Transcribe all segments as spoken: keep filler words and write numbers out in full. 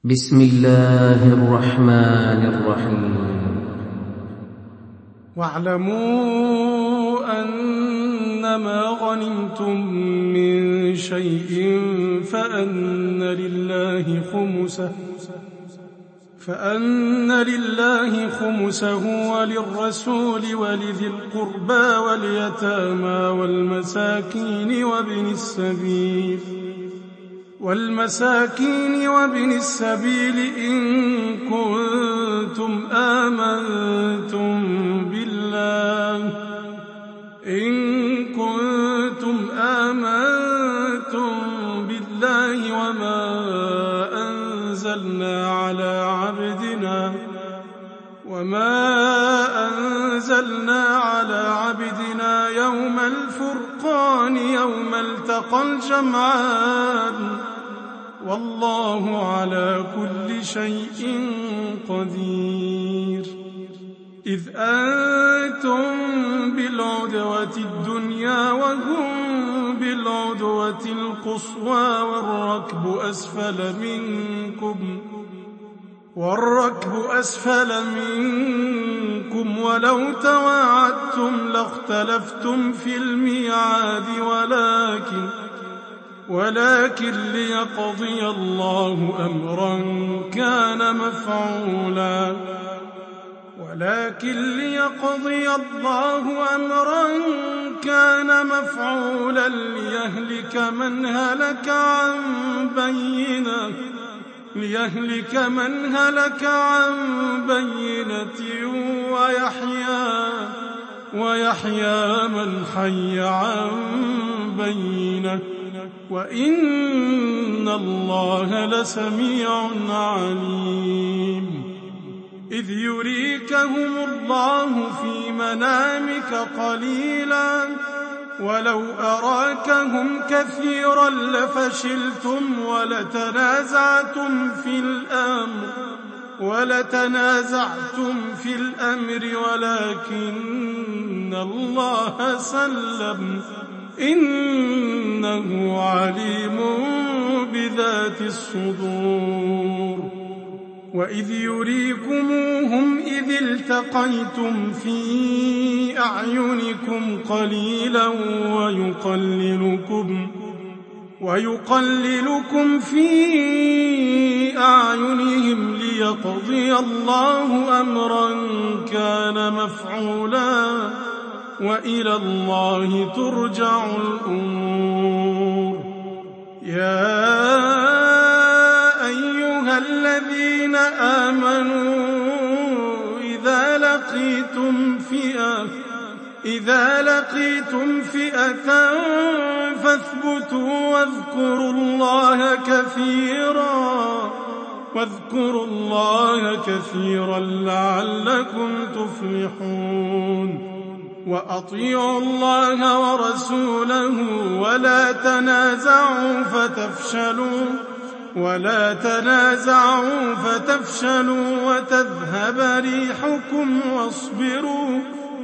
بسم الله الرحمن الرحيم. واعلموا أنما غنمتم من شيء فأن لله خمسه فأن لله خمسه وللرسول ولذي القربى واليتامى والمساكين وابن السبيل والمساكين وابن السبيل إن كنتم آمنتم بالله إن كنتم آمنتم بالله وما أنزلنا على عبدنا وما أنزلنا على عبدنا يوم الفرقان يوم التقى الجمعان والله على كل شيء قدير. إذ أنتم بالعدوة الدنيا وهم بالعدوة القصوى والركب أسفل منكم والركب أسفل منكم ولو تواعدتم لاختلفتم في الميعاد ولكن ولكن ليقضي الله أمرا كان مفعولا ولكن ليقضي الله أمرا كان مفعولا ليهلك من هلك عن بينة ليهلك من هلك عن بينة ويحيى ويحيى من حي عن بينة وإن الله لسميع عليم. إذ يريكهم الله في منامك قليلا ولو أراكهم كثيرا لفشلتم ولتنازعتم في الأمر ولتنازعتم في الأمر ولكن الله سلم إنه عليم بذات الصدور. وإذ يريكموهم إذ التقيتم في أعينكم قليلا ويقللكم ويقللكم في أعينهم ليقضي الله أمرا كان مفعولا وإلى الله ترجع الأمور. يا أيها الذين آمنوا إذا لقيتم فئة إذا لقيتم فئة فاثبتوا واذكروا الله كثيرا واذكروا الله كثيرا لعلكم تفلحون. وأطيعوا الله ورسوله ولا تنازعوا فتفشلوا ولا تنازعوا فتفشلوا وتذهب ريحكم واصبروا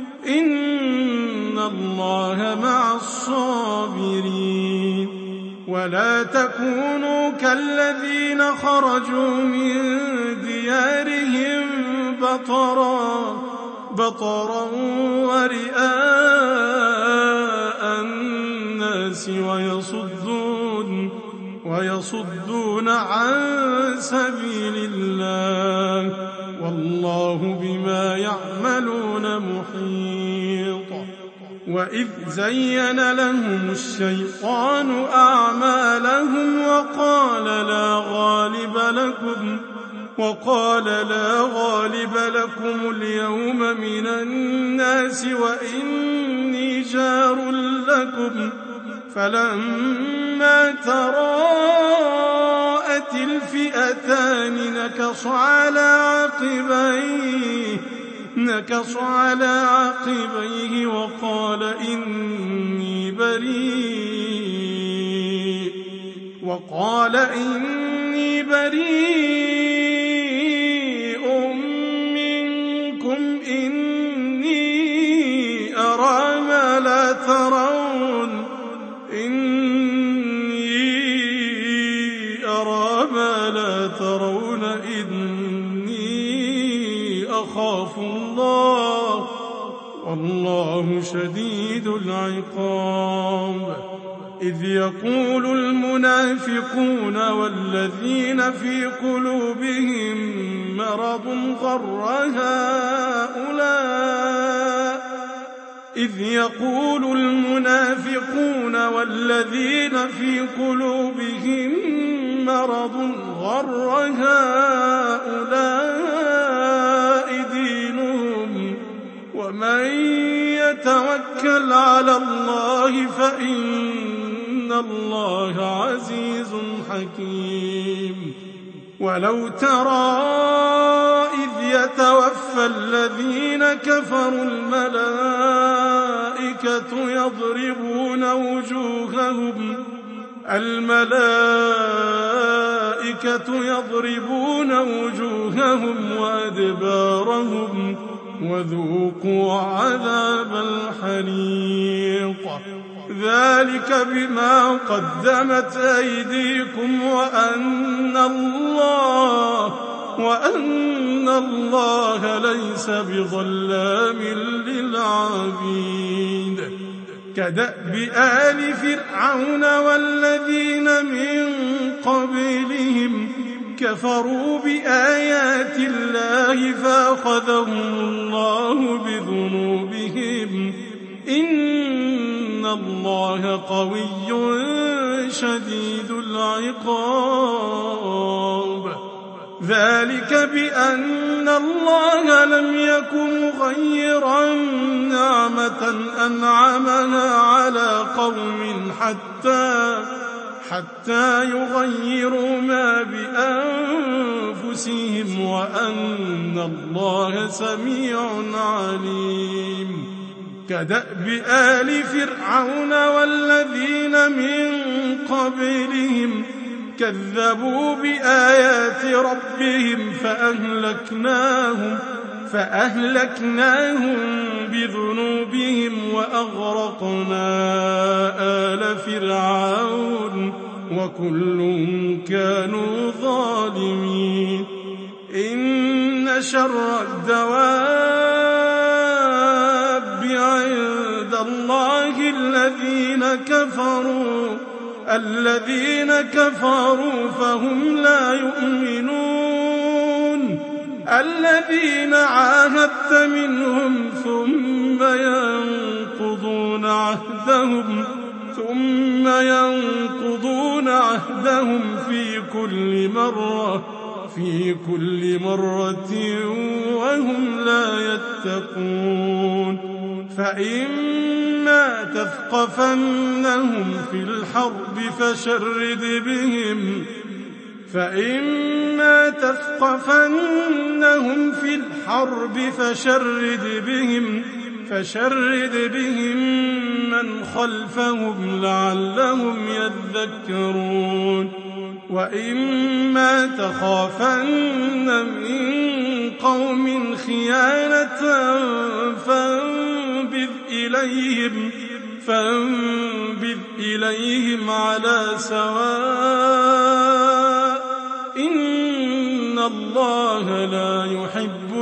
إن الله مع الصابرين. ولا تكونوا كالذين خرجوا من ديارهم بطرا بطرا ورئاء الناس ويصدون ويصدون عن سبيل الله والله بما يعملون محيط. وإذ زين لهم الشيطان أعمالهم وقال لا غالب لكم وقال لا غالب لكم اليوم من الناس وإني جار لكم فلما تراءت الفئتان نكص على عقبيه نكص على عقبيه وقال إني بريء وقال إني بريء منكم إني أرى ما لا ترون إني أرى ما لا ترون يخاف الله والله شديد العقاب. إذ يقول المنافقون والذين في قلوبهم مرض غر هؤلاء إذ يقول المنافقون والذين في قلوبهم مرض غر هؤلاء دينهم ومن يتوكل على الله فإن الله عزيز حكيم. ولو ترى إذ يتوفى الذين كفروا الملائكة يضربون وجوههم الملائكة يضربون وجوههم وأدبارهم وذوقوا عذاب الحريق ذلك بما قدمت أيديكم وأن الله وأن الله ليس بظلام للعبيد. كدأب آل فرعون والذين من قبلهم كفروا بآيات الله فأخذهم الله بذنوبهم إن الله قوي شديد العقاب. ذلك بأن الله لم يكن مغيرا نعمة أنعمها على قوم حتى حتى يغيروا ما بأنفسهم وأن الله سميع عليم. كدأب آل فرعون والذين من قبلهم كذبوا بآيات ربهم فأهلكناهم فأهلكناهم بذنوبهم وأغرقنا آل فرعون وكل كانوا ظالمين. إن شر الدواب عند الله الذين كفروا الذين كفروا فهم لا يؤمنون الذين عاهدت منهم ثم ينقضون عهدهم ثم ينقضون عهدهم في كل مرة في كل مرة وهم لا يتقون. فإما تثقفنهم في الحرب فشرد بهم فإما تثقفنهم في الحرب فشرد بهم فشرد بهم من خلفهم لعلهم يذكرون. وإما تخافن من قوم خيانة فانبذ إليهم فانبذ إليهم على سواء إن الله لا يحب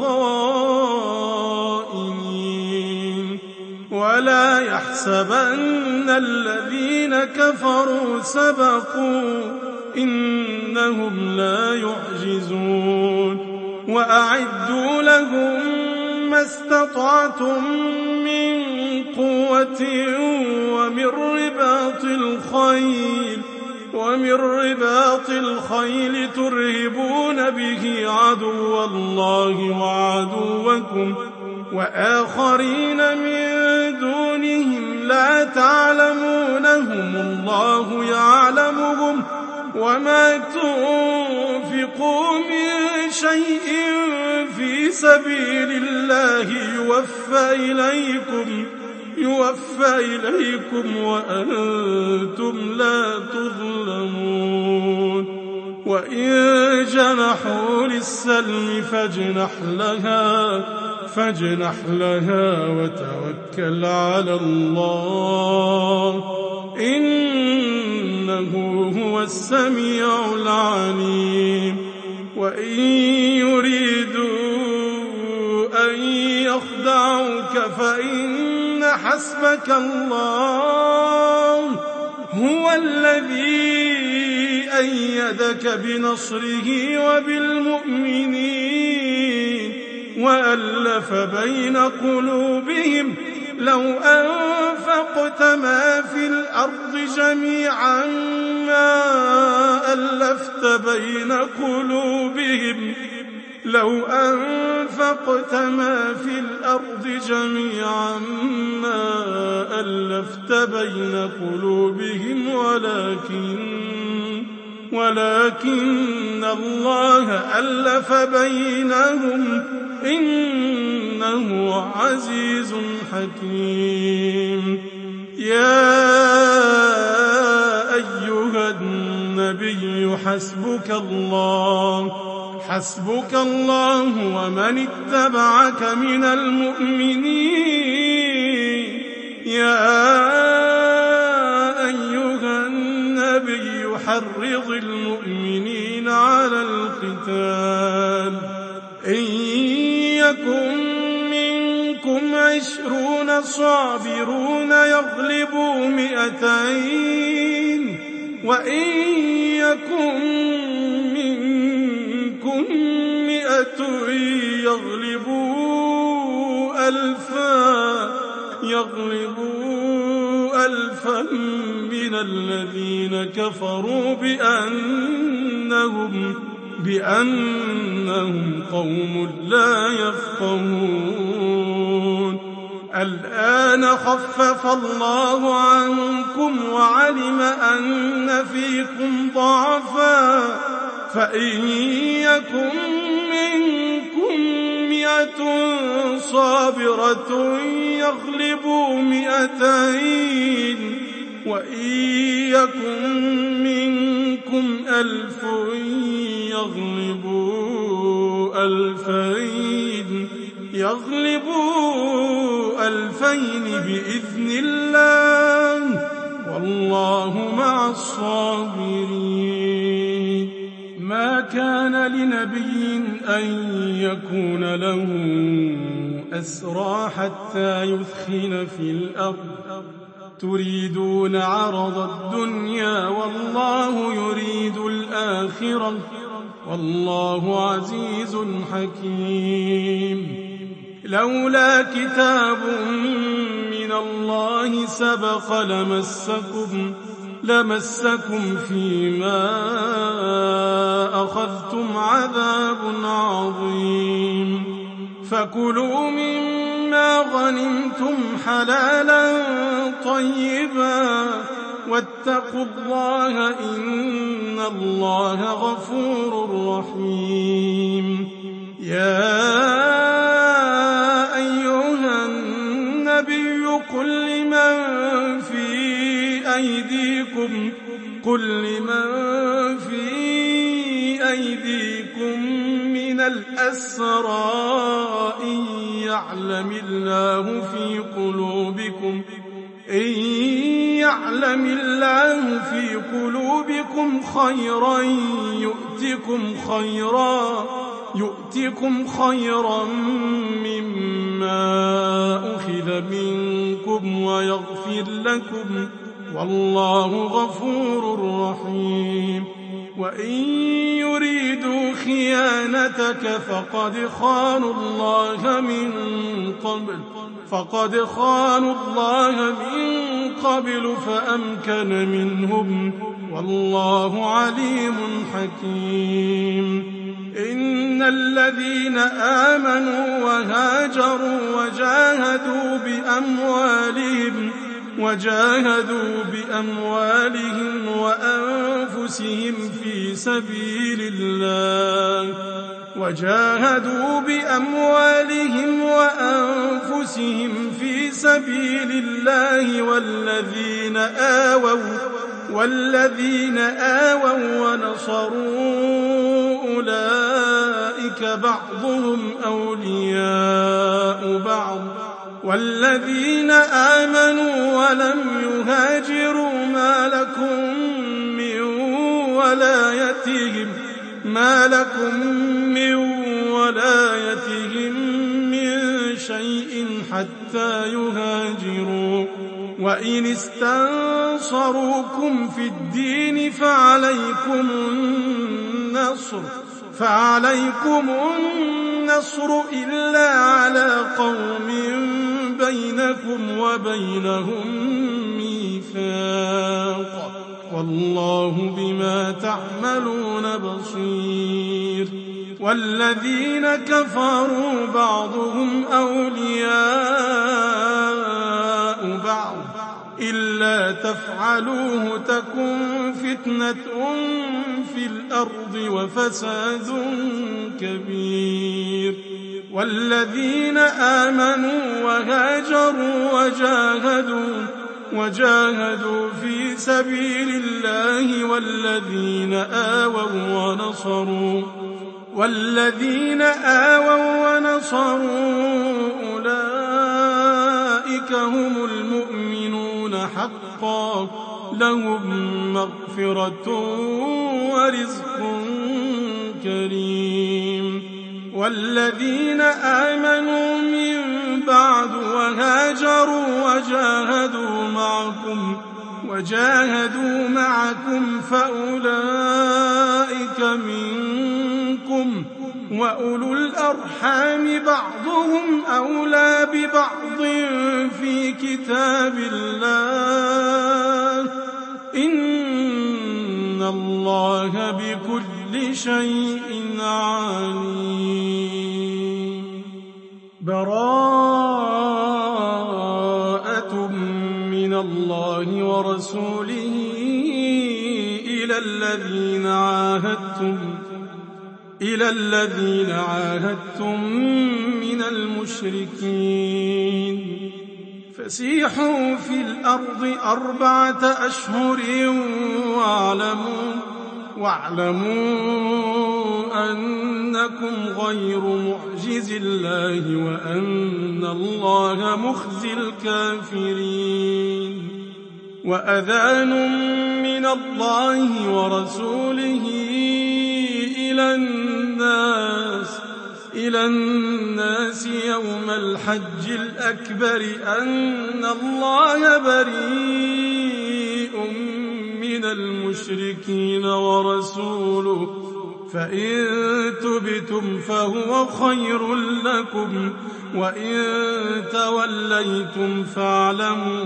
الخائنين. ولا يحسبن الذين كفروا سبقوا إنهم لا يعجزون. وأعدوا لهم ما استطعتم من قوة ومن رباط الخيل ومن رباط الخيل ترهبون به عدو الله وعدوكم وآخرين من دونهم لا تعلمونهم الله يعلمهم وما تنفقوا من شيء في سبيل الله يوفى إليكم يوفى إليكم وأنتم لا تظلمون. وإن جنحوا للسلم فاجنح لها فاجنح لها وتوكل على الله إنه هو السميع العليم. وإن يريدوا حسبك الله هو الذي أيدك بنصره وبالمؤمنين وألف بين قلوبهم لو أنفقت ما في الأرض جميعا ما ألفت بين قلوبهم لو أنفقت ما في الأرض جميعا ما ألفت بين قلوبهم ولكن ولكن الله ألف بينهم إنه عزيز حكيم. يا أيها النبي حسبك الله حسبك الله ومن اتبعك من المؤمنين. يا أيها النبي حرض المؤمنين على القتال إن يكن منكم عشرون صابرون يغلبوا مئتين وإن يكن منكم مئة يغلبوا ألفا يغلبوا ألفا من الذين كفروا بأنهم بأنهم قوم لا يفقهون. الآن خفف الله عنكم وعلم أن فيكم ضعفا فإن يكن منكم مئة صابرة يغلبوا مئتين وإن يكن منكم ألف يغلبوا ألفين يغلبوا ألفين بإذن الله والله مع الصابرين. ما كان لنبي أن يكون له أسرى حتى يثخن في الأرض تريدون عرض الدنيا والله يريد الآخرة والله عزيز حكيم. لولا كتاب من الله سبق لمسكم لمسكم فيما أخذتم عذاب عظيم. فكلوا مما غنمتم حلالا طيبا واتقوا الله إن الله غفور رحيم. يا أيها النبي قل لمن في أيديكم قل لمن في أيديكم من الأسرى إن يعلم الله في قلوبكم إن يعلم الله في قلوبكم خيرا يؤتكم خيرا يؤتكم خيرا مما أخذ منكم ويغفر لكم والله غفور رحيم. وإن يريدوا خيانتك فقد خانوا الله من قبل فقد خانوا الله من قبل فأمكن منهم والله عليم حكيم. إن الذين آمنوا وهاجروا وجاهدوا بأموالهم وجاهدوا بأموالهم وأنفسهم في سبيل الله وجاهدوا بأموالهم وأنفسهم في سبيل الله والذين آووا والذين آووا ونصروا أولئك بعضهم أولياء بعض والذين آمنوا ولم يهاجروا ما لكم من ولايتهم ما لكم من ولايتهم من شيء حتى يهاجروا وإن استنصروكم في الدين فعليكم النصر فعليكم النصر إلا على قوم بينكم وبينهم ميثاق والله بما تعملون بصير والذين كفروا بعضهم أولياء بعض إلا تفعلوه تكن فتنة في الأرض وفساد كبير والذين آمنوا وهاجروا وجاهدوا وجاهدوا في سبيل الله والذين آووا ونصروا والذين آووا ونصروا أولئك هم المؤمنون حقا لهم مغفرة ورزق كريم والذين آمنوا من بعد وهاجروا وجاهدوا معكم وجاهدوا معكم فأولئك منكم وأولو الأرحام بعضهم أولى ببعض في كتاب الله إن الله بكل شيء عليم براءة من الله ورسوله إلى الذين عاهدتم إلى الذين عاهدتم من المشركين فسيحوا في الأرض أربعة أشهر واعلموا واعلموا أنكم غير معجز الله وأن الله مخزي الكافرين وأذان من الله ورسوله إلى الناس إلى الناس يوم الحج الأكبر أن الله بريء من المشركين ورسوله فإن تبتم فهو خير لكم وإن توليتم فاعلموا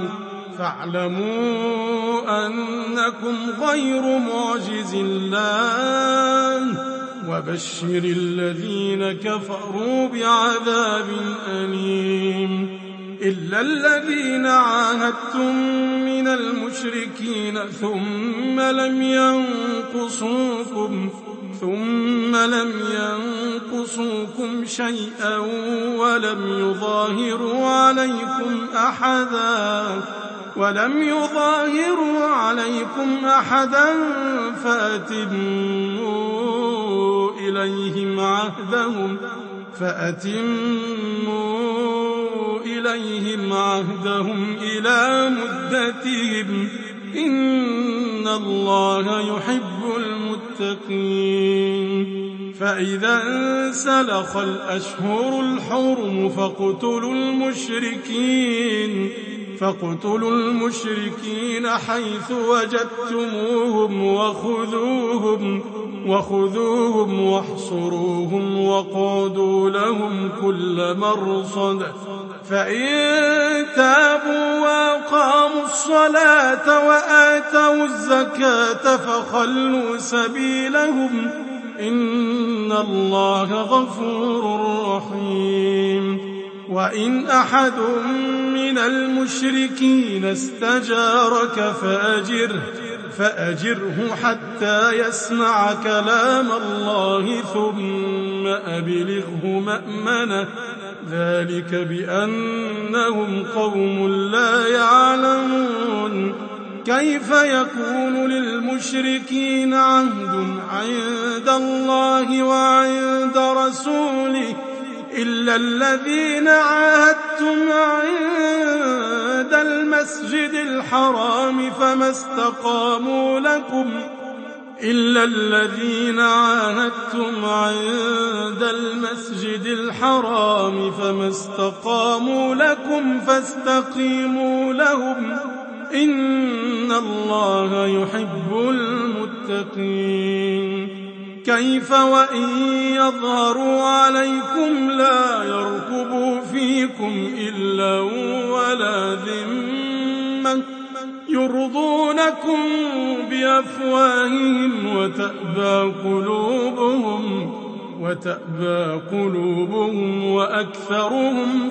فاعلموا أنكم غير معجز الله وبشر الذين كفروا بعذاب أليم إلا الذين عاهدتم من المشركين ثم لم ينقصوكم ثم لم ينقصوكم شيئا ولم يظاهروا عليكم أحدا ولم يظاهروا عليكم أحدا فأتموا إليهم عهدهم فأتموا إليهم عهدهم إلى مدتهم إن الله يحب المتقين فإذا انسلخ الأشهر الحرم فاقتلوا المشركين فاقتلوا المشركين حيث وجدتموهم وخذوهم وخذوهم واحصروهم وقعدوا لهم كل مرصد فإن تابوا وأقاموا الصلاة وآتوا الزكاة فخلوا سبيلهم إن الله غفور رحيم وإن أحد من المشركين استجارك فأجره فأجره حتى يسمع كلام الله ثم أبلغه مأمنه ذلك بأنهم قوم لا يعلمون كيف يكون للمشركين عهد عند الله وعند رسوله إلا الذين عاهدتم عند المسجد الحرام فما استقاموا لكم إلا الذين عاهدتم عند المسجد الحرام فما استقاموا لكم فاستقيموا لهم إن الله يحب المتقين. كيف وإن يظهروا عليكم لا يرقبوا فيكم إلا ولا ذمة يرضونكم بأفواههم وتأبى قلوبهم وتأبى قلوبهم وأكثرهم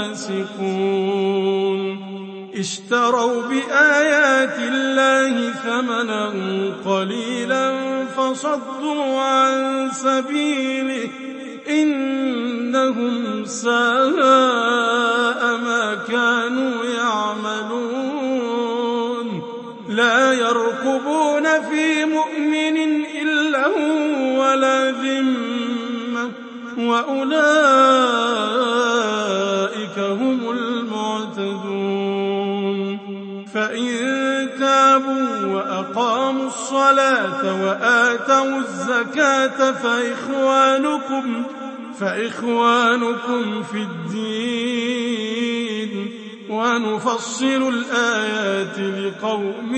فاسقون. اشتروا بآيات الله ثمنا قليلا فصدوا عن سبيله إنهم ساء ما كانوا يعملون. لا يرقبون في مؤمن إلا ولا ذمة وأولئك هم المعتدون. فإن تابوا وأقاموا الصلاة وآتوا الزكاة فإخوانكم فإخوانكم في الدين ونفصل الآيات لقوم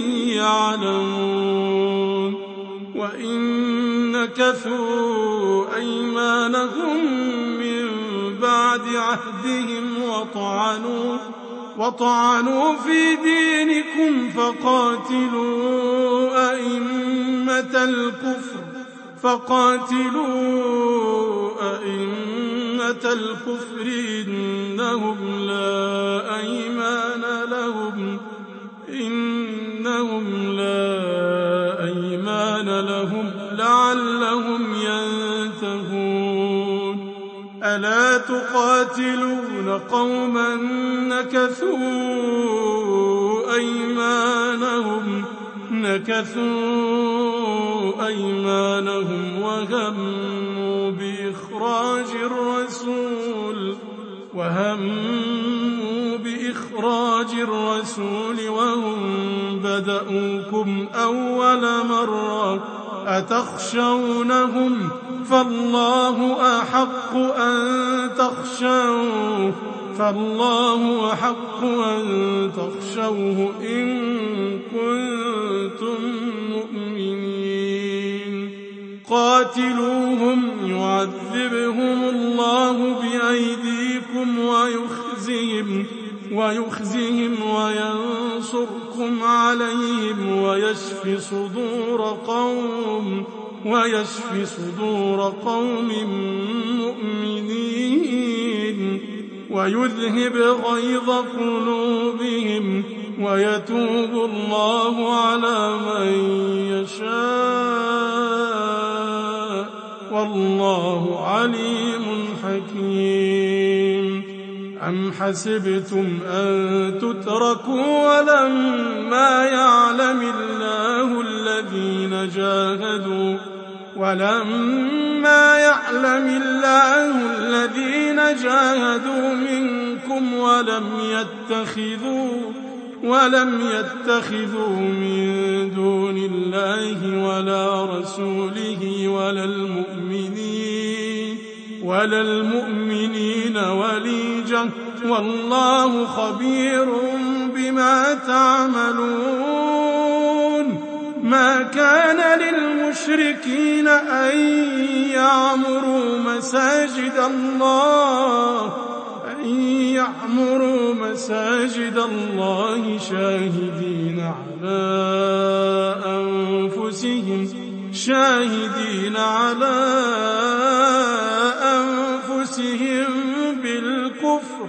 يعلمون. وإن نكثوا أيمانهم من بعد عهدهم وطعنوا وطعنوا في دينكم فقاتلوا أئمة الكفر فقاتلوا أئمة الكفر إنهم لا أيمان لهم إنهم لا أيمان لهم لعلهم ينتهون. ألا تقاتلون قوما نكثوا أيمانهم نكثوا أيمانهم وهموا بإخراج الرسول وهموا بإخراج الرسول وهم بدأوكم أول مرة أتخشونهم فالله أحق أن تخشوه فالله أحق أن تخشوه إن كنتم مؤمنين. قاتلوهم يعذبهم الله بأيديكم ويخزهم ويخزهم وينصركم عليهم ويشف صدور قوم ويشف صدور قوم مؤمنين ويذهب غيظ قلوبهم ويتوب الله على من يشاء والله عليم حكيم. أم حسبتم أن تتركوا ولما يعلم الله الذين جاهدوا ولما يعلم الله الذين جاهدوا منكم ولم يتخذوا ولم يتخذوا من دون الله ولا رسوله ولا المؤمنين ولا المؤمنين وليجة والله خبير بما تعملون. ما كان للمشركين أن يعمروا مساجد الله أن يعمروا مساجد الله شاهدين على أنفسهم شاهدين على أنفسهم بالكفر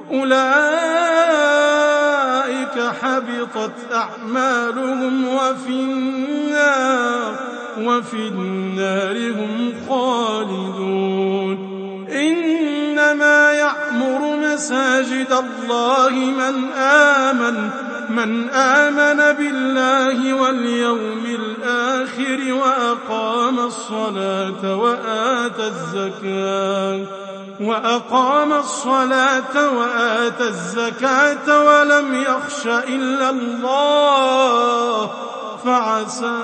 أولئك حبطت أعمالهم وفي النار وفي النار هم خالدون. إنما يعمر مساجد الله من آمن من آمن بالله واليوم الآخر وأقام الصلاة وآتى الزكاة وأقام الصلاة وآتى الزكاة ولم يخش إلا الله فعسى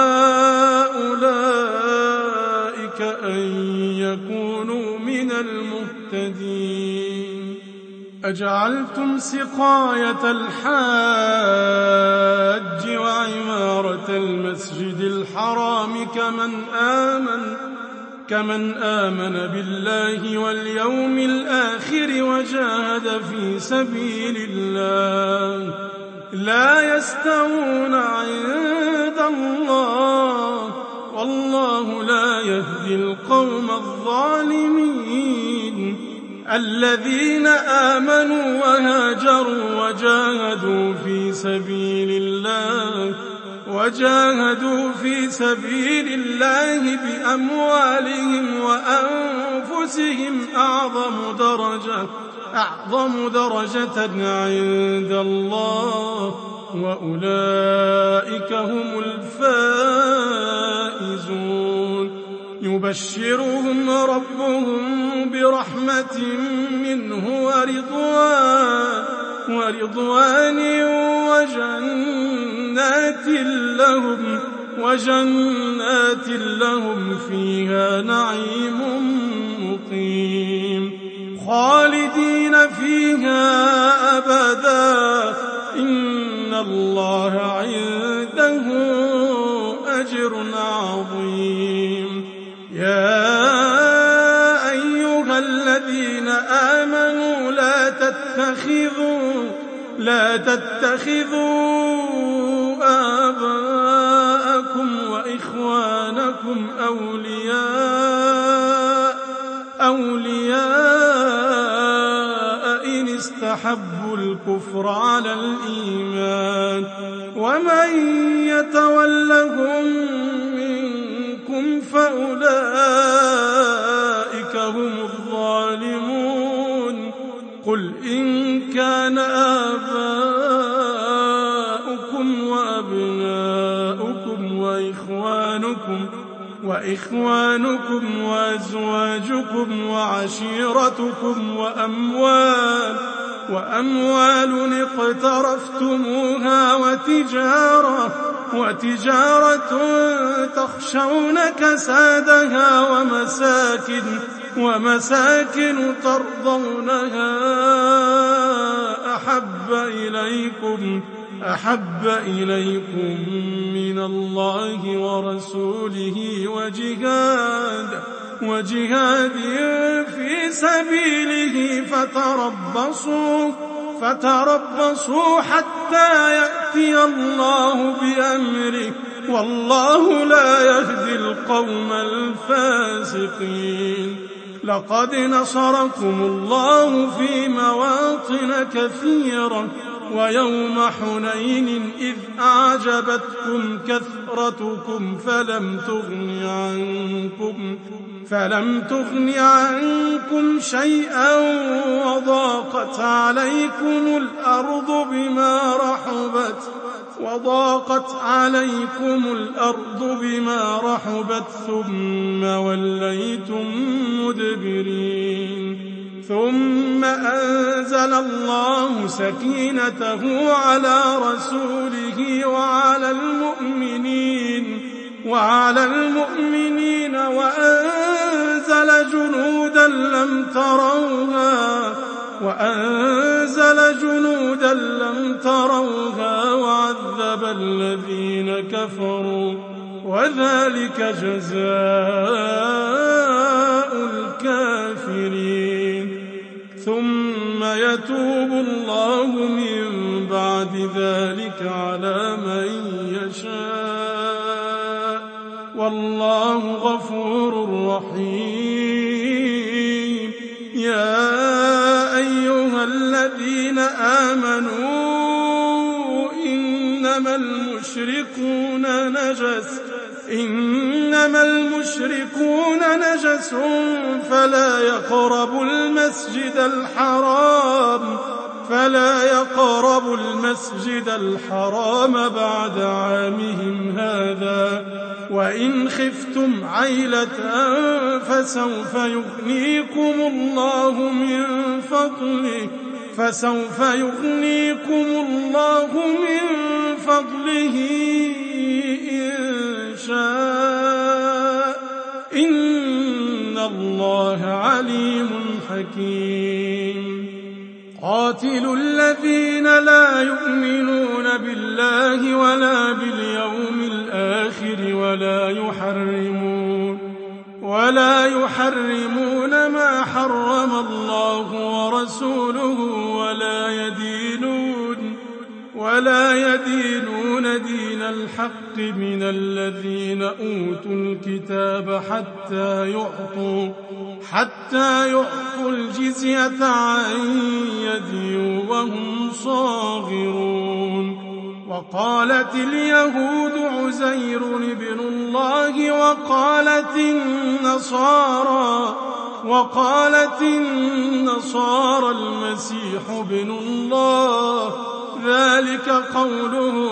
أولئك أن يكونوا من المهتدين. أجعلتم سقاية الحاج وعمارة المسجد الحرام كمن آمن كمن آمن بالله واليوم الآخر وجاهد في سبيل الله لا يستوون عند الله والله لا يهدي القوم الظالمين الذين آمنوا وهاجروا وجاهدوا في سبيل الله وجاهدوا في سبيل الله بأموالهم وأنفسهم أعظم درجة أعظم درجة عند الله وأولئك هم الفائزون يبشرهم ربهم برحمة منه ورضوان ورضوان وجنات لهم وجنات لهم فيها نعيم مقيم خالدين فيها أبدا إن الله عنده أجر عظيم يا أيها الذين آمنوا لا تتخذوا لا تتخذوا آباءكم وإخوانكم أولياء أولياء إن استحبوا الكفر على الإيمان ومن يتولهم منكم فأولئك هم الظالمون قل إن كان آباؤكم وأبناؤكم وإخوانكم وإخوانكم وأزواجكم وعشيرتكم وأموال وأموال اقترفتموها وتجارة وتجارة تخشون كسادها ومساكن ومساكن ترضونها أحب إليكم أحب إليكم من الله ورسوله وجهاد وجهاد في سبيله فتربصوا فتربصوا حتى يأتي الله بأمره والله لا يهدي القوم الفاسقين لقد نصركم الله في مواطن كثيرة ويوم حنين إذ أعجبتكم كثرتكم فلم تغن عنكم فلم تغن عنكم شيئا وضاقت عليكم الأرض بما رحبت وضاقت عليكم الأرض بما رحبت ثم وليتم مدبرين ثم أنزل الله سكينته على رسوله وعلى المؤمنين وعلى المؤمنين وأنزل جنودا لم تروها وأنزل جنودا لم تروها وعذب الذين كفروا وذلك جزاء الكافرين ثم يتوب الله من بعد ذلك على من يشاء والله غفور رحيم يا أيها الذين آمنوا إنما المشركون نجس إنما المشركون نجس فلا يقربوا المسجد الحرام فلا يقربوا المسجد الحرام بعد عامهم هذا وإن خفتم عيلة فسوف يغنيكم الله من فضله فسوف يغنيكم الله من فضله إن شاء إن الله عليم حكيم قاتلوا الذين لا يؤمنون بالله ولا باليوم الآخر ولا يحرمون ولا يحرمون ما حرم الله ورسوله ولا يدينون ولا يدينون دين الحق من الذين أوتوا الكتاب حتى يعطوا حتى يعطوا الجزية عن يد وهم صاغرون. وقالت اليهود عزير ابن الله وقالت النصارى وقالت النصارى المسيح ابن الله، ذلك قولهم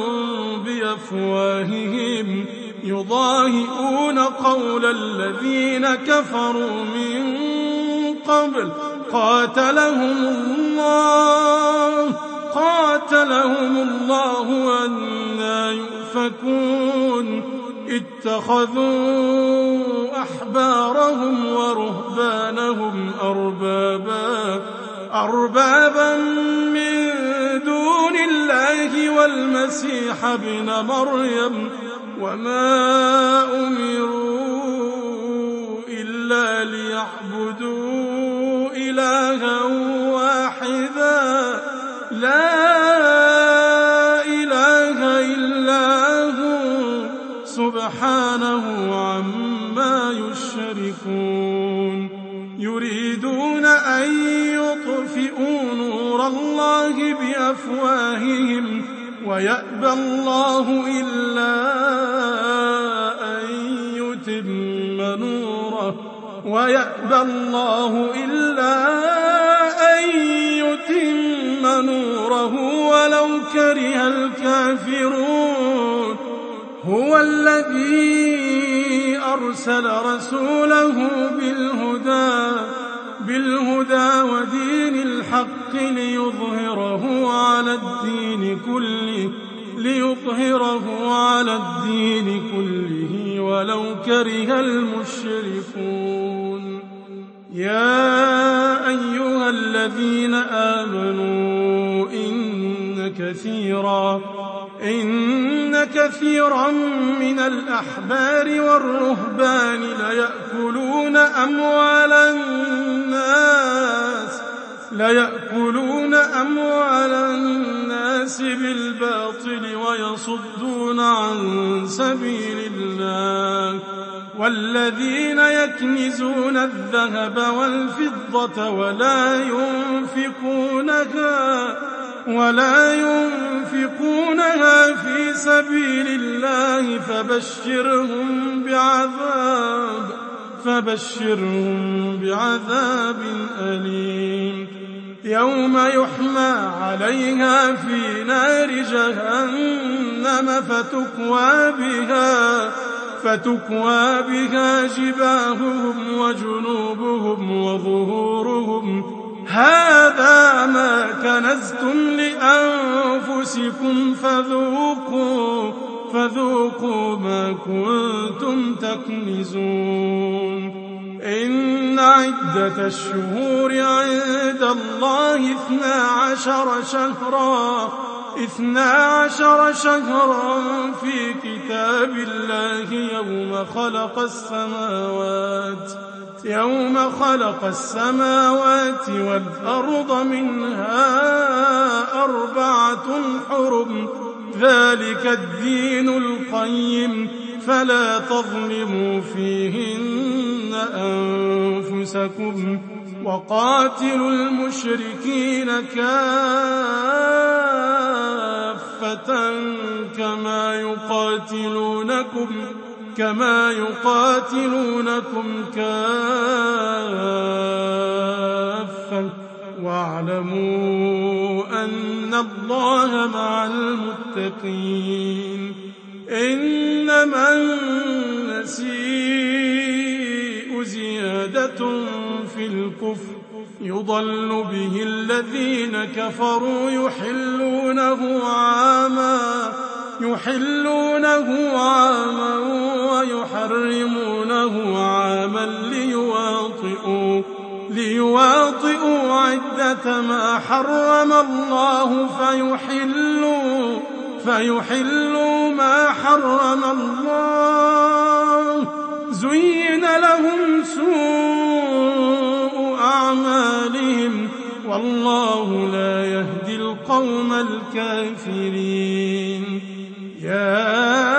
بأفواههم يضاهئون قول الذين كفروا من قبل قاتلهم الله قاتلهم الله أنى يؤفكون. اتخذوا أحبارهم ورهبانهم أربابا أربابا من دون الله والمسيح ابن مريم وما أمروا إلا ليعبدوا إلها واحدا لا إله إلا هو سبحانه عما يشركون. يريدون أن يطفئوا نور الله بأفواههم ويأبى الله إلا أن يتم نوره ويأبى الله إلا أن يتم نوره ولو كره الكافرون. هو الذي أرسل رسوله بالهدى بالهدى ودين الحق ليظهره على الدين كله ليظهره على الدين كله ولو كره المشركون. يا أيها الذين آمنوا إن كثيرا إن كثيرا من الأحبار والرهبان ليأكلون أموال الناس ليأكلون أموال الناس بالباطل ويصدون عن سبيل الله. والذين يكنزون الذهب والفضة ولا ينفقونها ولا ينفقونها في سبيل الله فبشرهم بعذاب فبشرهم بعذاب أليم. يوم يحمى عليها في نار جهنم فتكوى بها فتكوى بها جباههم وجنوبهم وظهورهم هذا ما كنزتم لأنفسكم فذوقوا فذوقوا ما كنتم تكنزون. إن عدة الشهور عند الله اثنا عشر شهرا اثنا عشر شهرا في كتاب الله يوم خلق السماوات يوم خلق السماوات والأرض منها أربعة حرم ذلك الدين القيم فلا تظلموا فيهن أنفسكم وقاتلوا المشركين كافة كما يقاتلونكم كما يقاتلونكم كافة واعلموا أن الله مع المتقين. إنما النسيء زيادة في الكفر يضل به الذين كفروا يحلونه عاما يحلونه عاما ويحرمونه عاما ليواطئوا ليواطئوا عدة ما حرم الله فيحلوا, فيحلوا ما حرم الله. زين لهم سوء أعمالهم والله لا يهدي القوم الكافرين. يا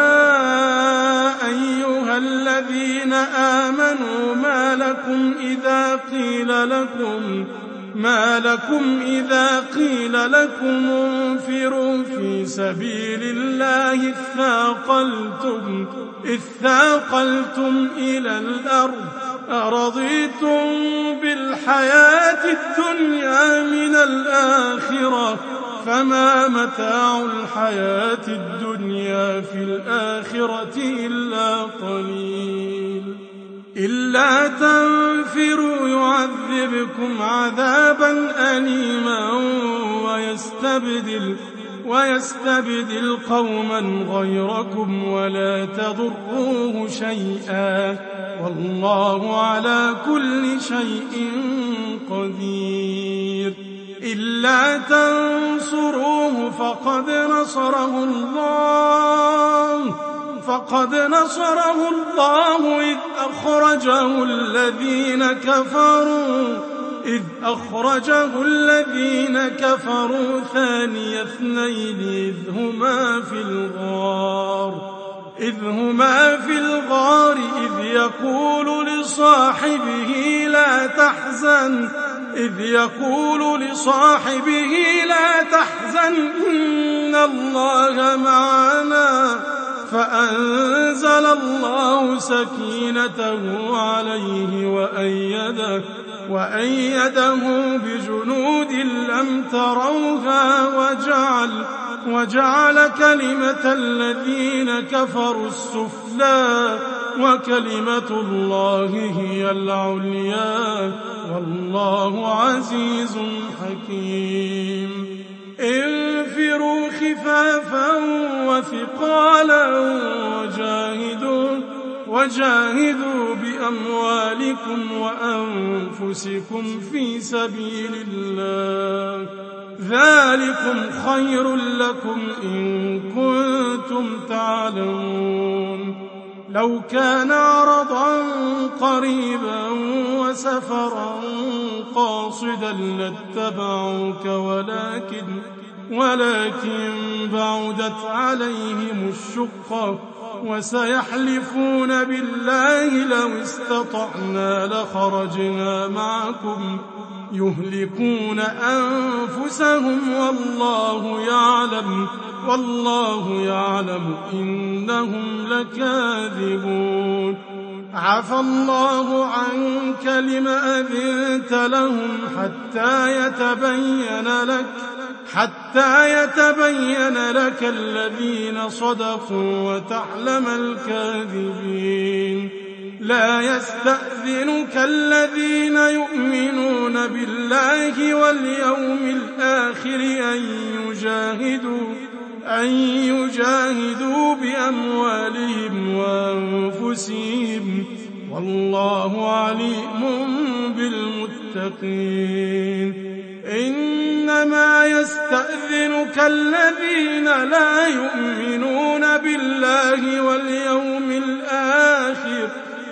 أيها الذين آمنوا ما لكم إذا قيل لكم ما لكم إذا قيل لكم انفروا في سبيل الله اثاقلتم اثاقلتم إلى الأرض أرضيتم بالحياة الدنيا من الآخرة فما متاع الحياة الدنيا في الآخرة إلا قليل. إلا تنفروا يعذبكم عذابا أليما ويستبدل, ويستبدل قوما غيركم ولا تضروه شيئا والله على كل شيء قدير. إلا تنصروه فقد نصره الله فقد نصره الله إذ أخرجه الذين كفروا إذ أخرجه الذين كفروا ثاني اثنين إذ هما في الغار إذ هما في الغار إذ يقول لصاحبه لا تحزن إذ يقول لصاحبه لا تحزن إن الله معنا فأنزل الله سكينته عليه وأيده, وأيده بجنود لم تروها وجعل, وجعل كلمة الذين كفروا السفلى وكلمة الله هي العليا والله عزيز حكيم. انفروا خفافا وثقالا وجاهدوا, وجاهدوا بأموالكم وأنفسكم في سبيل الله ذلكم خير لكم إن كنتم تعلمون. لو كان عرضا قريبا وسفرا قاصدا لاتبعوك ولكن, ولكن بعدت عليهم الشقة وسيحلفون بالله لو استطعنا لخرجنا معكم يهلكون أنفسهم والله يعلم والله يعلم إنهم لكاذبون. عفى الله عنك لما أذنت لهم حتى يتبين لك حتى يتبين لك الذين صدقوا وتعلم الكاذبين. لا يستأذنك الذين يؤمنون بالله واليوم الآخر أن يجاهدوا أن يجاهدوا بأموالهم وأنفسهم والله عليم بالمتقين. إنما يستأذنك الذين لا يؤمنون بالله واليوم الآخر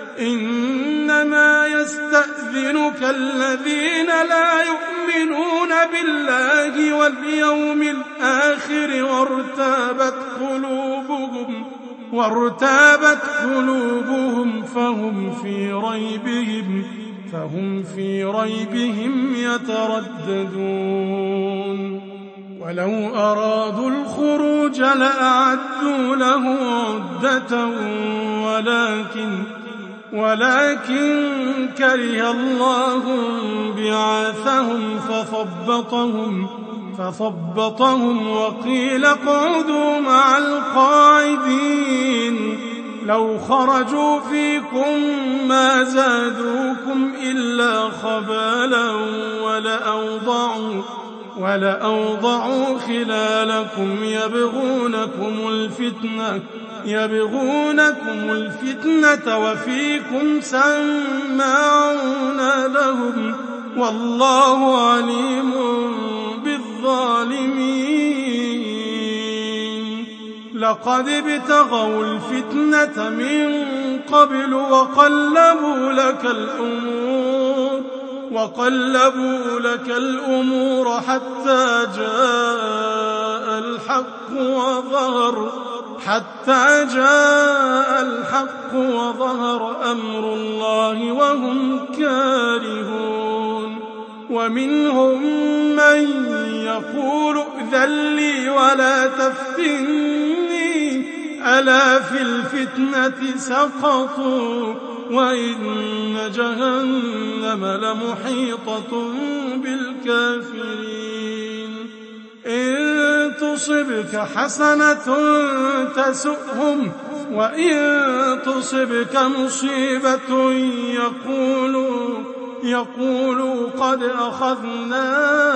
إنما يستأذنك الذين لا يؤمنون بالله واليوم الآخر وارتابت قلوبهم وارتابت قلوبهم فهم في ريبهم فهم في ريبهم يترددون. ولو أرادوا الخروج لأعدوا له عدة ولكن ولكن كره الله بعاثهم فثبطهم فثبطهم وقيل اقعدوا مع القاعدين. لو خرجوا فيكم ما زادوكم إلا خبالا ولأوضعوا ولأوضعوا خلالكم يبغونكم الفتنة يبغونكم الفتنة وفيكم سماعون لهم والله عليم بالظالمين. لقد ابتغوا الفتنة من قبل وقلبوا لك الأمور وقلبوا لك الأمور حتى جاء الحق وظهر حتى جاء الحق وظهر أمر الله وهم كارهون. ومنهم من يقول ائذن لي ولا تفتني ألا في الفتنة سقطوا وإن جهنم لمحيطة بالكافرين. إن تصبك حسنة تسؤهم وإن تصبك مصيبة يقولوا يقولوا قد أخذنا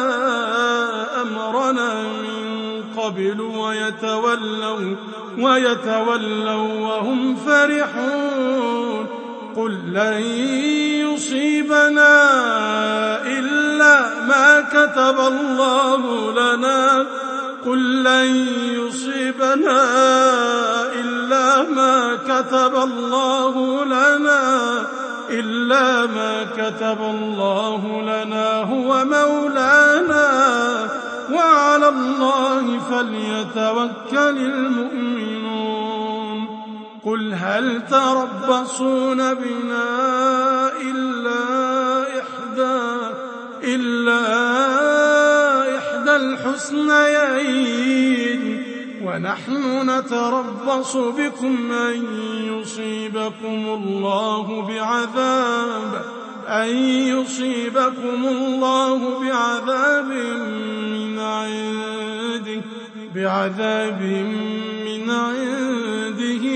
أمرنا من قبل ويتولوا ويتولوا وهم فرحون. قل لن يصيبنا إلا ما كتب الله لنا قل لن يصيبنا إلا ما كتب الله لنا إلا ما كتب الله لنا هو مولانا وعلى الله فليتوكل المؤمنون. قل هل تربصون بنا إلا إحدى إلا إحدى الحسنيين ونحن نتربص بكم أن يصيبكم الله بعذاب أن يصيبكم الله بعذاب من عنده بعذاب من عنده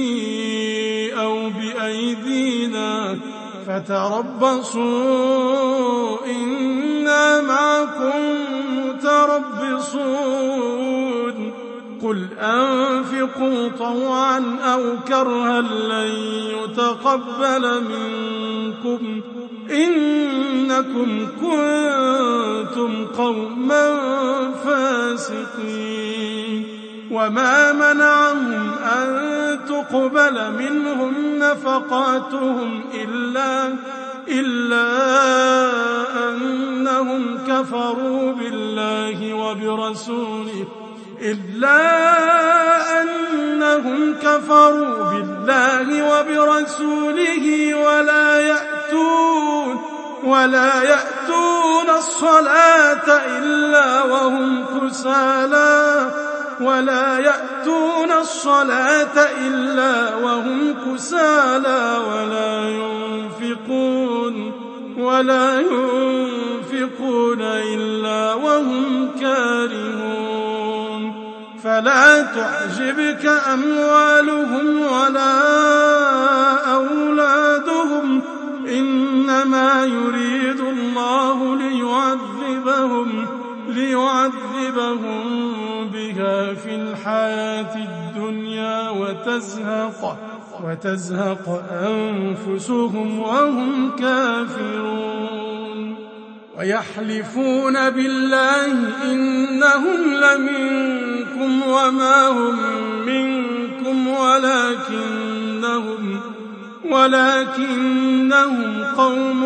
أو بأيدينا فتربصوا إنا معكم متربصون. قل أنفقوا طوعا أو كرها لن يتقبل منكم إنكم كنتم قوما فاسقين. وما منعهم أن تقبل منهم نفقاتهم إلا إلا أنهم كفروا بالله وبرسوله إلا أنهم كفروا بالله وبرسوله ولا يأتون ولا يأتون الصلاة إلا وهم كسالى ولا يأتون الصلاة إلا وهم كسالى ولا ينفقون ولا ينفقون إلا وهم كارهون. فلا تعجبك أموالهم ولا أولادهم إنما يريد الله ليعذبهم ليعذبهم بها في الحياة الدنيا وتزهق وتزهق أنفسهم وهم كافرون. ويحلفون بالله إنهم لمنكم وما هم منكم ولكنهم ولكنهم قوم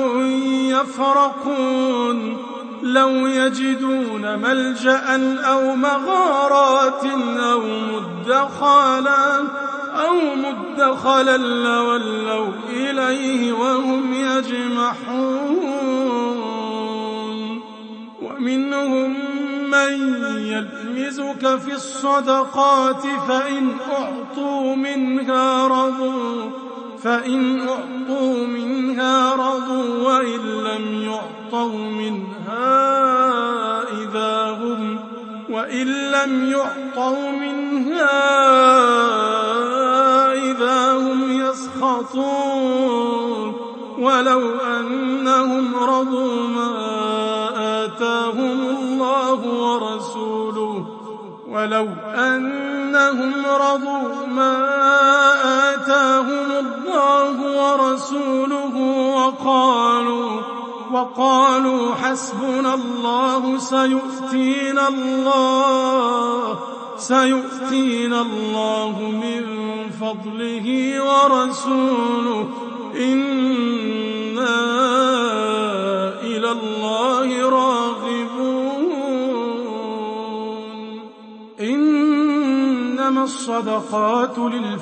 يفرقون. لو يجدون ملجأ أو مغارات أو مدخلا أو مدخلا لولوا إليه وهم يجمحون. ومنهم من يلمزك في الصدقات فإن أعطوا منها رضوا فإن أعطوا منها رضوا وإن لم يعطوا منها إذا هم وإن لم يعطوا منها إذا هم يسخطون. ولو أنهم رضوا ما آتاهم الله ورسوله ولو أنهم رضوا ما آتاهم الله ورسوله وقالوا وقالوا حسبنا الله سيؤتينا الله سيؤتينا الله من فضله ورسوله إنا إلى الله راغبون. إنما الصدقات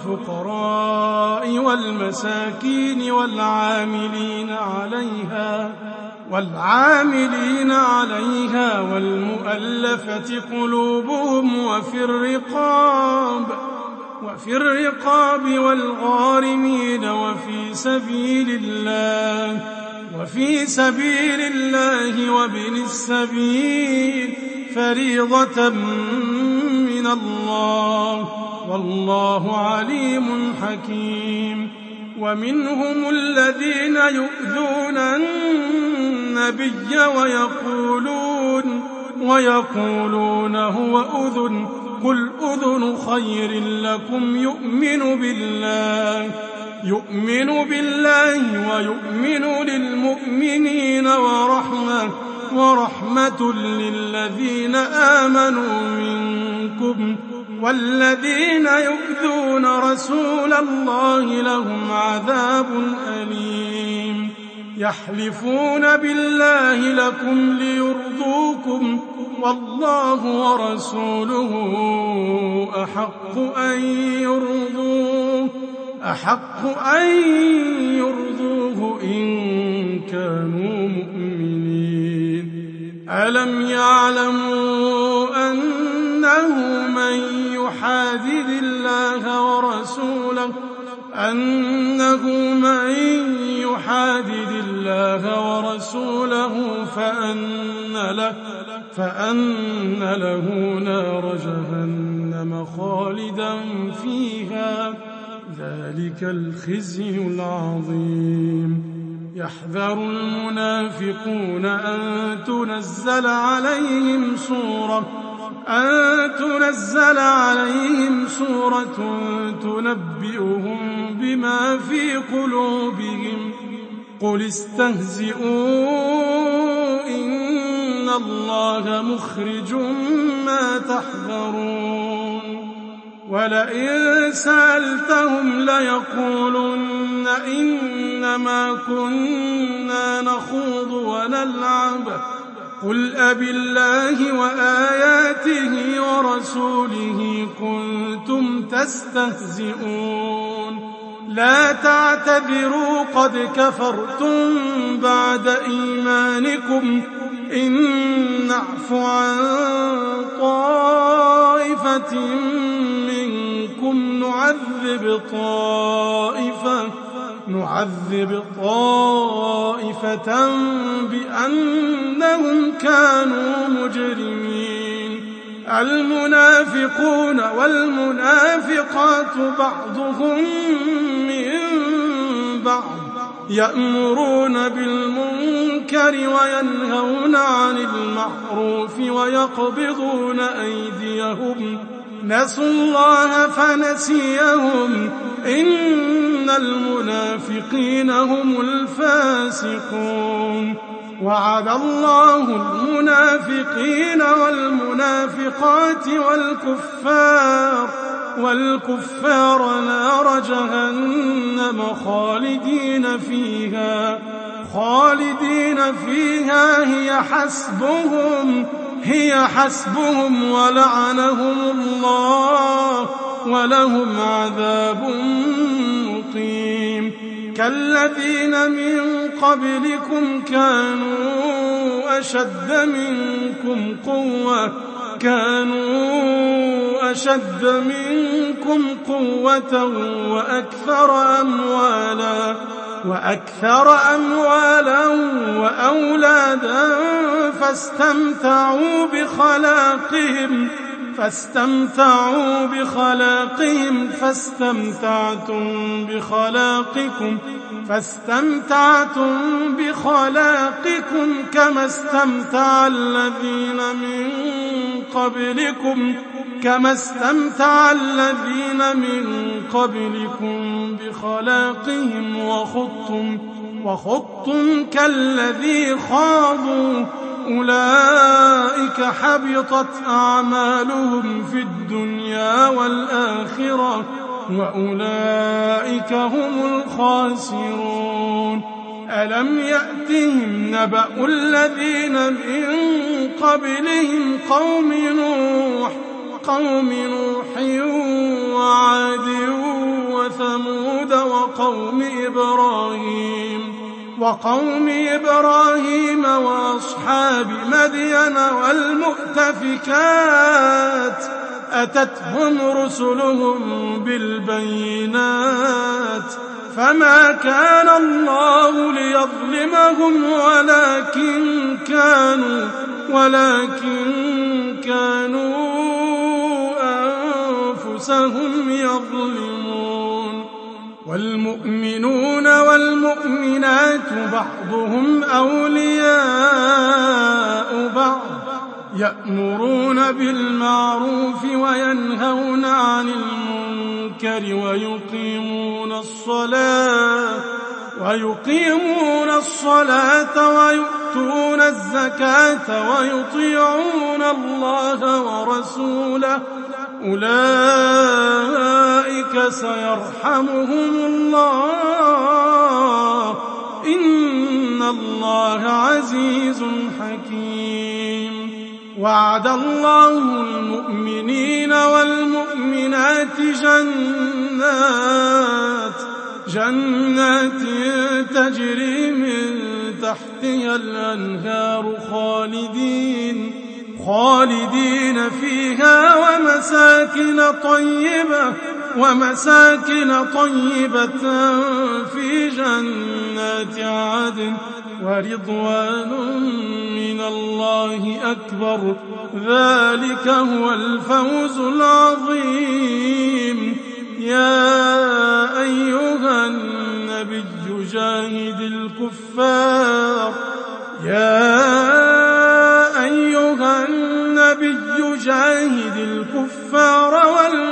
للفقراء والمساكين والعاملين عليها والعاملين عليها والمؤلفة قلوبهم وفي الرقاب وفي الرقاب والغارمين وفي سبيل الله وفي سبيل الله وابن السبيل فريضة من الله والله عليم حكيم. ومنهم الذين يؤذون النبي ويقولون ويقولون هو أذن قل أذن خير لكم يؤمن بالله يؤمن بالله ويؤمن للمؤمنين ورحمة ورحمة للذين آمنوا منكم والذين يؤذون رسول الله لهم عذاب أليم. يحلفون بالله لكم ليرضوكم والله ورسوله أحق أن يرضوه أحق أن يرضوه إن كانوا مؤمنين. ألم يعلموا أنه من يحادد الله ورسوله أنه من يحادد الله ورسوله فأن له فأن له نار جهنم خالدا فيها ذلك الخزي العظيم. يحذر المنافقون أن تنزل عليهم سورة أن تنزل عليهم سورة تنبئهم بما في قلوبهم قل استهزئوا إن الله مخرج ما تحذرون. ولئن سألتهم ليقولن إنما كنا نخوض ونلعب قل أبالله وآياته ورسوله كنتم تستهزئون لا تعتذروا قد كفرتم بعد إيمانكم إن نعف عن طائفة منكم نعذب طائفة نعذب طائفة بأنهم كانوا مجرمين. المنافقون والمنافقات بعضهم من بعض يأمرون بالمنكر وينهون عن المعروف ويقبضون أيديهم نسوا الله فنسيهم إن المنافقين هم الفاسقون. وعد الله المنافقين والمنافقات والكفار والكفار نار جهنم خالدين فيها خالدين فيها هي حسبهم هي حسبهم ولعنهم الله ولهم عذاب مقيم. كالذين من قبلكم كانوا أشد منكم قوة كانوا أشد منكم قوة وأكثر أموالا وأكثر أموالا وأولادا فاستمتعوا بخلاقهم فاستمتعوا بخلاقهم فاستمتعتم بخلاقكم فاستمتعتم بخلاقكم كما استمتع الذين من قبلكم كما استمتع الذين من قبلكم بخلاقهم وخضتم وخضتم كالذي خاضوا أولئك حبطت أعمالهم في الدنيا والآخرة وأولئك هم الخاسرون. ألم يأتهم نبأ الذين من قبلهم قوم نوح قوم نوح وعاد وثمود وقوم إبراهيم وقوم إبراهيم وأصحاب مدين والمؤتفكات أتتهم رسلهم بالبينات فما كان الله ليظلمهم ولكن كانوا ولكن كانوا أنفسهم يظلمون. والمؤمنون والمؤمنات بعضهم أولياء بعض يأمرون بالمعروف وينهون عن المنكر ويقيمون الصلاة ويقيمون الصلاة ويؤتون الزكاة ويطيعون الله ورسوله أولئك سيرحمهم الله إن الله عزيز حكيم. وعد الله المؤمنين والمؤمنات جنات جنات تجري من تحتها الأنهار خالدين خالدين فيها ومساكن طيبة ومساكن طيبة في جنات عدن ورضوان من الله أكبر ذلك هو الفوز العظيم. يا أيها النبي جاهد الكفار يا أيها النبي جاهد الكفار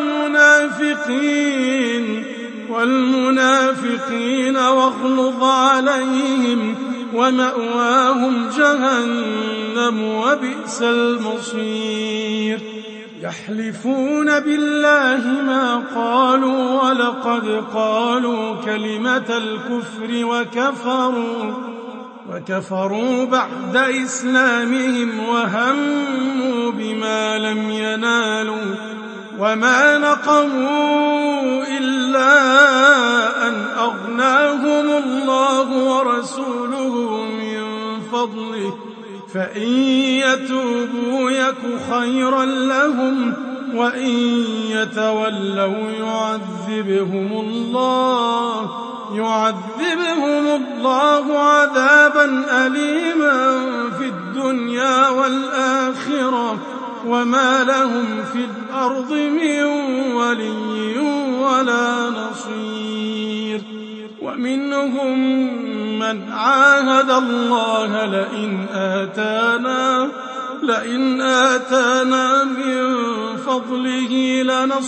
والمنافقين والمنافقين واغلظ عليهم ومأواهم جهنم وبئس المصير. يحلفون بالله ما قالوا ولقد قالوا كلمة الكفر وكفروا وكفروا بعد إسلامهم وهموا بما لم ينالوا وما نقموا إلا أن أغناهم الله ورسوله من فضله فإن يتوبوا يك خيرا لهم وإن يتولوا يعذبهم الله يعذبهم الله عذابا أليما في الدنيا والآخرة وما لهم في الأرض من ولي ولا نصير. ومنهم من عاهد الله لئن آتانا لئن آتانا من فضله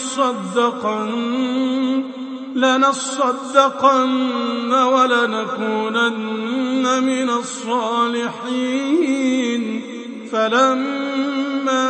لنصدقن لنصدقن ولنكونن من الصالحين فلما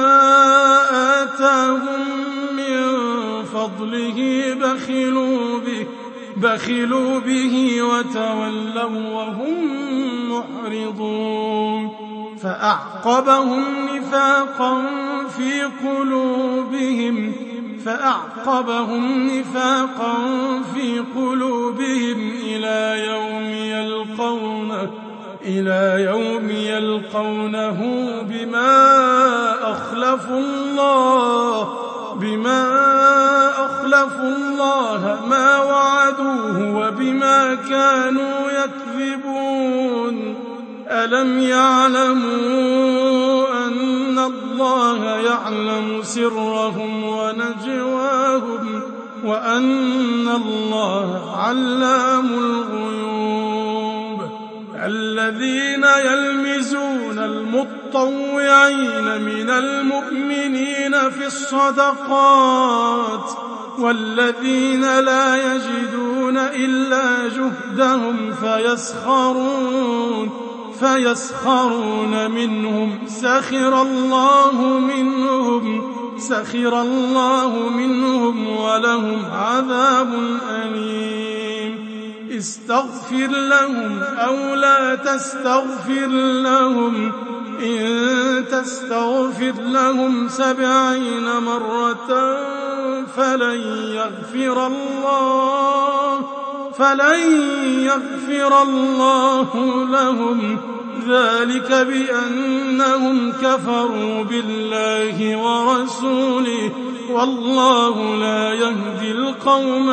آتاهم من فضله بخلوا به بخلوا به وتولوا وهم معرضون. فأعقبهم نفاقا في قلوبهم فأعقبهم نفاقا في قلوبهم إلى يوم يلقونه إلى يوم يلقونه بما أخلفوا الله بما أخلفوا الله ما وعدوه وبما كانوا يكذبون. ألم يعلموا أن الله يعلم سرهم ونجواهم وأن الله علام الغيوب. الذين يلمزون المطوعين من المؤمنين في الصدقات والذين لا يجدون يريدون إلا جهدهم فيسخرون فيسخرون منهم سخر الله منهم سخر الله منهم ولهم عذاب أليم استغفر لهم أو لا تستغفر لهم إن تستغفر لهم سبعين مرة فلن يغفر الله فلن يغفر الله لهم ذلك بأنهم كفروا بالله ورسوله والله لا يهدي القوم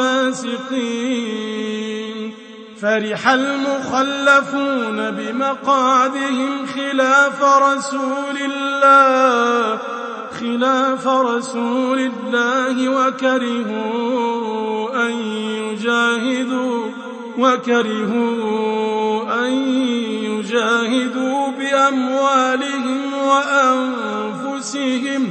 الفاسقين فرح المخلفون بمقعدهم خلاف رسول الله خلاف رسول الله وكرهوا أن يجاهدوا وكرهوا أن يجاهدوا بأموالهم وأنفسهم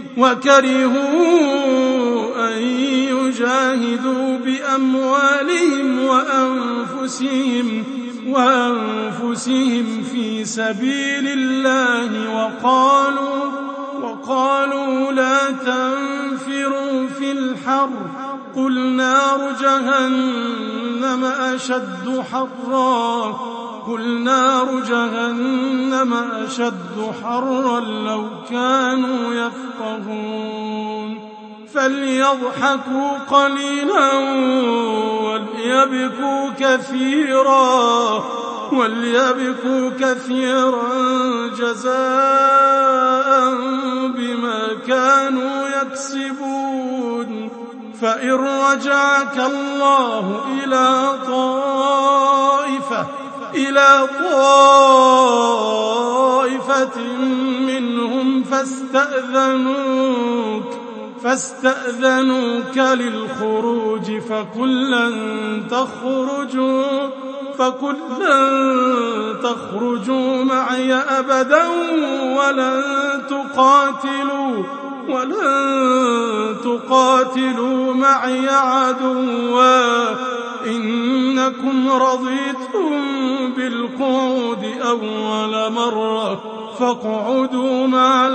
وكرهوا أن يجاهدوا بأموالهم وأنفسهم وأنفسهم في سبيل الله وقالوا وقالوا لا تنفروا في الحر قل نار جهنم أشد حرا قل نار جهنم أشد حرا لو كانوا يفقهون فليضحكوا قليلا وليبكوا كثيرا وليبكوا كثيرا جزاء بما كانوا يكسبون فإن رجعك الله إلى طائفة إلى طائفة منهم فاستأذنوك فاستأذنوك للخروج فقل لن تخرجوا فقل لن تخرجوا معي أبدا ولن تقاتلوا ولن تقاتلوا معي عدوا إنكم رضيتم بالقعود أول مرة فاقعدوا مع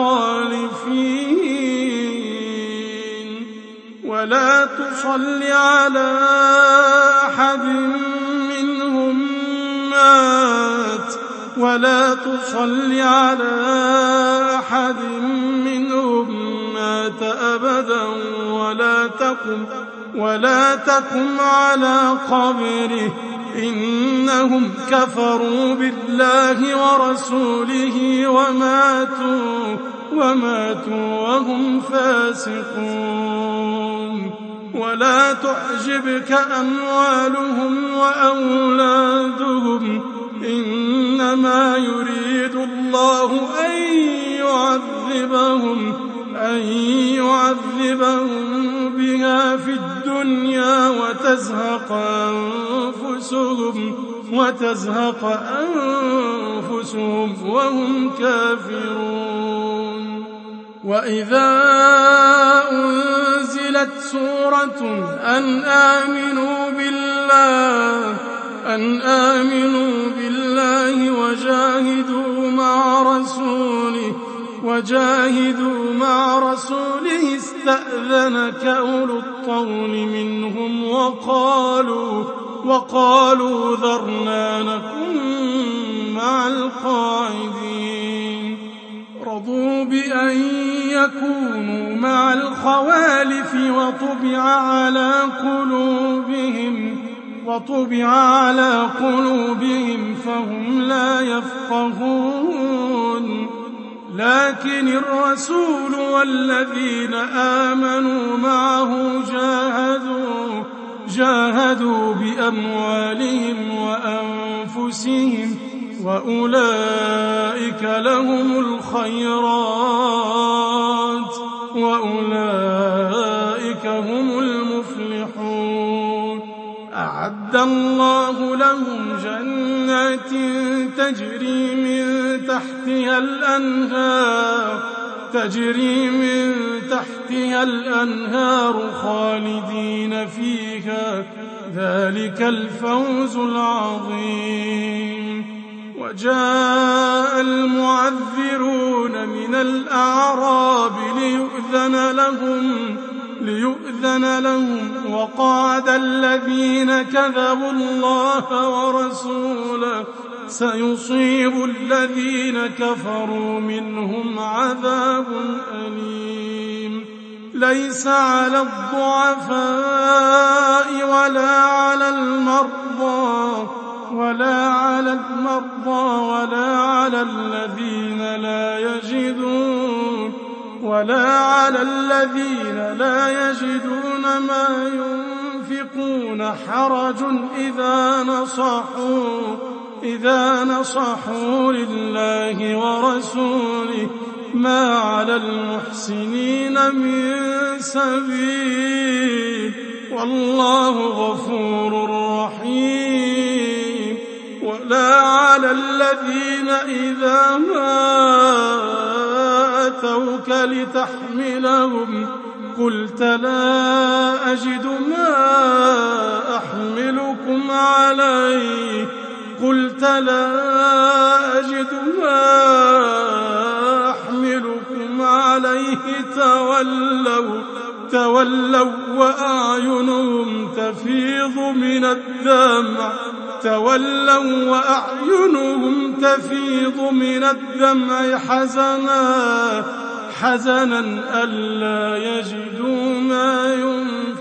الخالفين ولا تصل على أحد منهم مات ولا تصل على أحد منهم مات أبدا ولا تقم ولا تقم على قبره إنهم كفروا بالله ورسوله وماتوا وماتوا وهم فاسقون ولا تعجبك أموالهم وأولادهم إنما يريد الله أن يعذبهم أن يعذبهم بها في الدنيا وتزهق أنفسهم وتزهق أنفسهم وهم كافرون وإذا أنزلت سورة أن آمنوا بالله أن آمنوا بالله وجاهدوا مع رسوله وجاهدوا مع رسوله استأذنك أولو الطول منهم وقالوا وقالوا ذرنا نكن مع القاعدين رضوا بأن يكونوا مع الخوالف وطبع على قلوبهم وطبع على قلوبهم فهم لا يفقهون لكن الرسول والذين آمنوا معه جاهدوا جاهدوا بأموالهم وأنفسهم وأولئك لهم الخيرات وأولئك هم المفلحون أعد الله لهم جنات تجري من تحتها الأنهار تجري من تحتها الأنهار خالدين فيها ذلك الفوز العظيم. وجاء المعذرون من الأعراب ليؤذن لهم ليؤذن لهم وقعد الذين كذبوا الله ورسوله سيصيب الذين كفروا منهم عذاب أليم. ليس على الضعفاء ولا على المرضى ولا على المرضى ولا على الذين لا يجدون ولا على الذين لا يجدون ما ينفقون حرج إذا نصحوا إذا نصحوا لله ورسوله ما على المحسنين من سبيل والله غفور رحيم. ولا على الذين إذا ما أتوك لتحملهم قلت لا أجد ما أحملكم عليه قلت لا أجد ما أحملكم عليه تولوا تولوا وأعينهم تفيض من الدمع تولوا وأعينهم تفيض من الدمع حزنا حزنا ألا يجدوا ما ينفقون